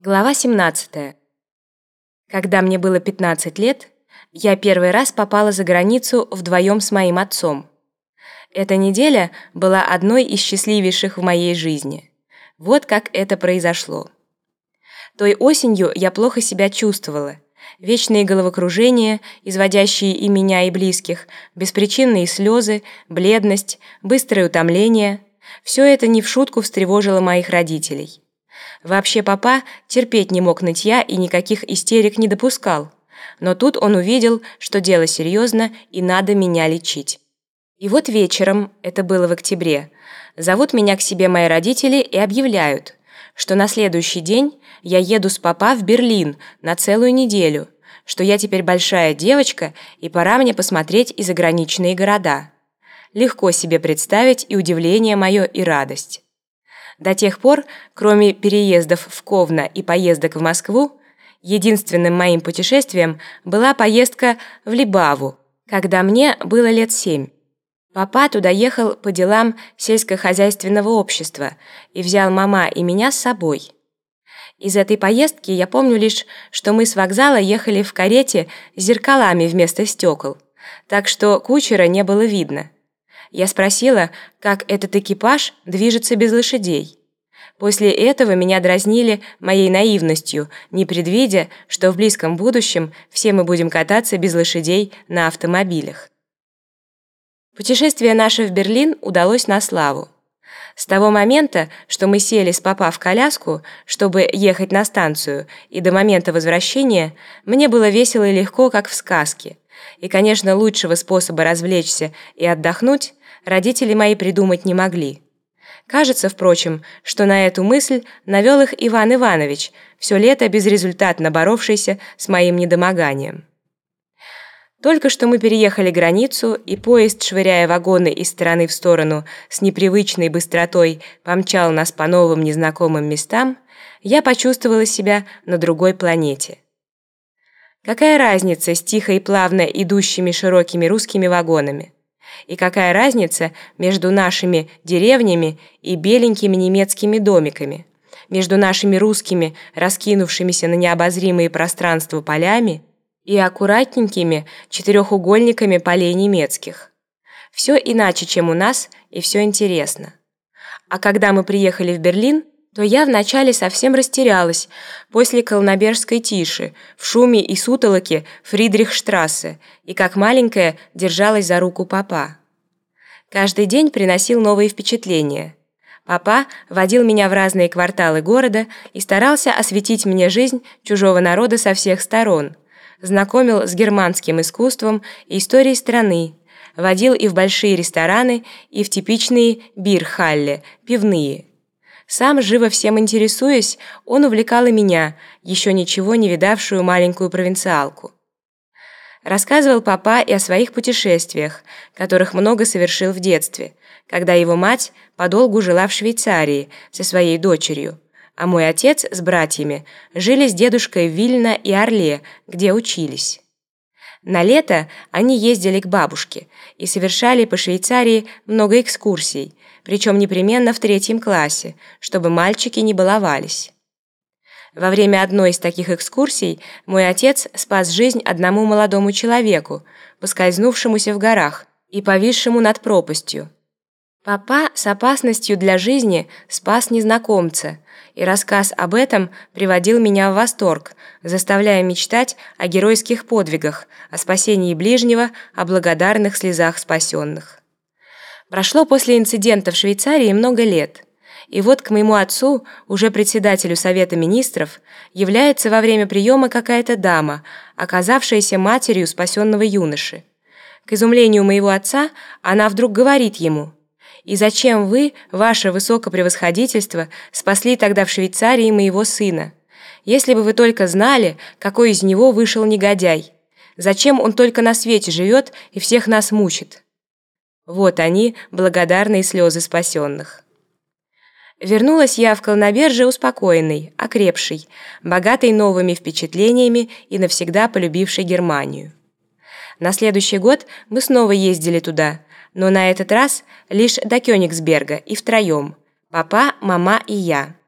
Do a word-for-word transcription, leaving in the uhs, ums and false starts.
Глава семнадцатая. Когда мне было пятнадцать лет, я первый раз попала за границу вдвоем с моим отцом. Эта неделя была одной из счастливейших в моей жизни. Вот как это произошло. Той осенью я плохо себя чувствовала. Вечные головокружения, изводящие и меня, и близких, беспричинные слезы, бледность, быстрое утомление – все это не в шутку встревожило моих родителей. Вообще папа терпеть не мог нытья и никаких истерик не допускал. Но тут он увидел, что дело серьезно и надо меня лечить. И вот вечером, это было в октябре, зовут меня к себе мои родители и объявляют, что на следующий день я еду с папа в Берлин на целую неделю, что я теперь большая девочка и пора мне посмотреть и заграничные города. Легко себе представить и удивление мое, и радость. До тех пор, кроме переездов в Ковно и поездок в Москву, единственным моим путешествием была поездка в Либаву, когда мне было лет семь. Папа туда ехал по делам сельскохозяйственного общества и взял мама и меня с собой. Из этой поездки я помню лишь, что мы с вокзала ехали в карете с зеркалами вместо стекол, так что кучера не было видно. Я спросила, как этот экипаж движется без лошадей. После этого меня дразнили моей наивностью, не предвидя, что в близком будущем все мы будем кататься без лошадей на автомобилях. Путешествие наше в Берлин удалось на славу. С того момента, что мы сели с папа в коляску, чтобы ехать на станцию, и до момента возвращения, мне было весело и легко, как в сказке. И, конечно, лучшего способа развлечься и отдохнуть родители мои придумать не могли. Кажется, впрочем, что на эту мысль навел их Иван Иванович, все лето безрезультатно боровшийся с моим недомоганием. Только что мы переехали границу, и поезд, швыряя вагоны из стороны в сторону, с непривычной быстротой помчал нас по новым незнакомым местам, я почувствовала себя на другой планете. Какая разница с тихо и плавно идущими широкими русскими вагонами? И какая разница между нашими деревнями и беленькими немецкими домиками, между нашими русскими, раскинувшимися на необозримые пространства полями, и аккуратненькими четырехугольниками полей немецких? Все иначе, чем у нас, и все интересно. А когда мы приехали в Берлин, то я вначале совсем растерялась после колнобержской тиши, в шуме и сутолоке Фридрихштрассе, и как маленькая держалась за руку папа. Каждый день приносил новые впечатления. Папа водил меня в разные кварталы города и старался осветить мне жизнь чужого народа со всех сторон, знакомил с германским искусством и историей страны, водил и в большие рестораны, и в типичные бирхалле, пивные. Сам, живо всем интересуясь, он увлекал и меня, еще ничего не видавшую маленькую провинциалку. Рассказывал папа и о своих путешествиях, которых много совершил в детстве, когда его мать подолгу жила в Швейцарии со своей дочерью, а мой отец с братьями жили с дедушкой в Вильно и Орле, где учились. На лето они ездили к бабушке и совершали по Швейцарии много экскурсий, причем непременно в третьем классе, чтобы мальчики не баловались. Во время одной из таких экскурсий мой отец спас жизнь одному молодому человеку, поскользнувшемуся в горах и повисшему над пропастью. Папа с опасностью для жизни спас незнакомца, и рассказ об этом приводил меня в восторг, заставляя мечтать о геройских подвигах, о спасении ближнего, о благодарных слезах спасенных. Прошло после инцидента в Швейцарии много лет, и вот к моему отцу, уже председателю Совета Министров, является во время приема какая-то дама, оказавшаяся матерью спасенного юноши. К изумлению моего отца она вдруг говорит ему: «И зачем вы, ваше высокопревосходительство, спасли тогда в Швейцарии моего сына? Если бы вы только знали, какой из него вышел негодяй! Зачем он только на свете живет и всех нас мучит?» Вот они, благодарные слезы спасенных. Вернулась я в Колноберже успокоенной, окрепшей, богатой новыми впечатлениями и навсегда полюбившей Германию. На следующий год мы снова ездили туда, но на этот раз лишь до Кёнигсберга и втроем – папа, мама и я.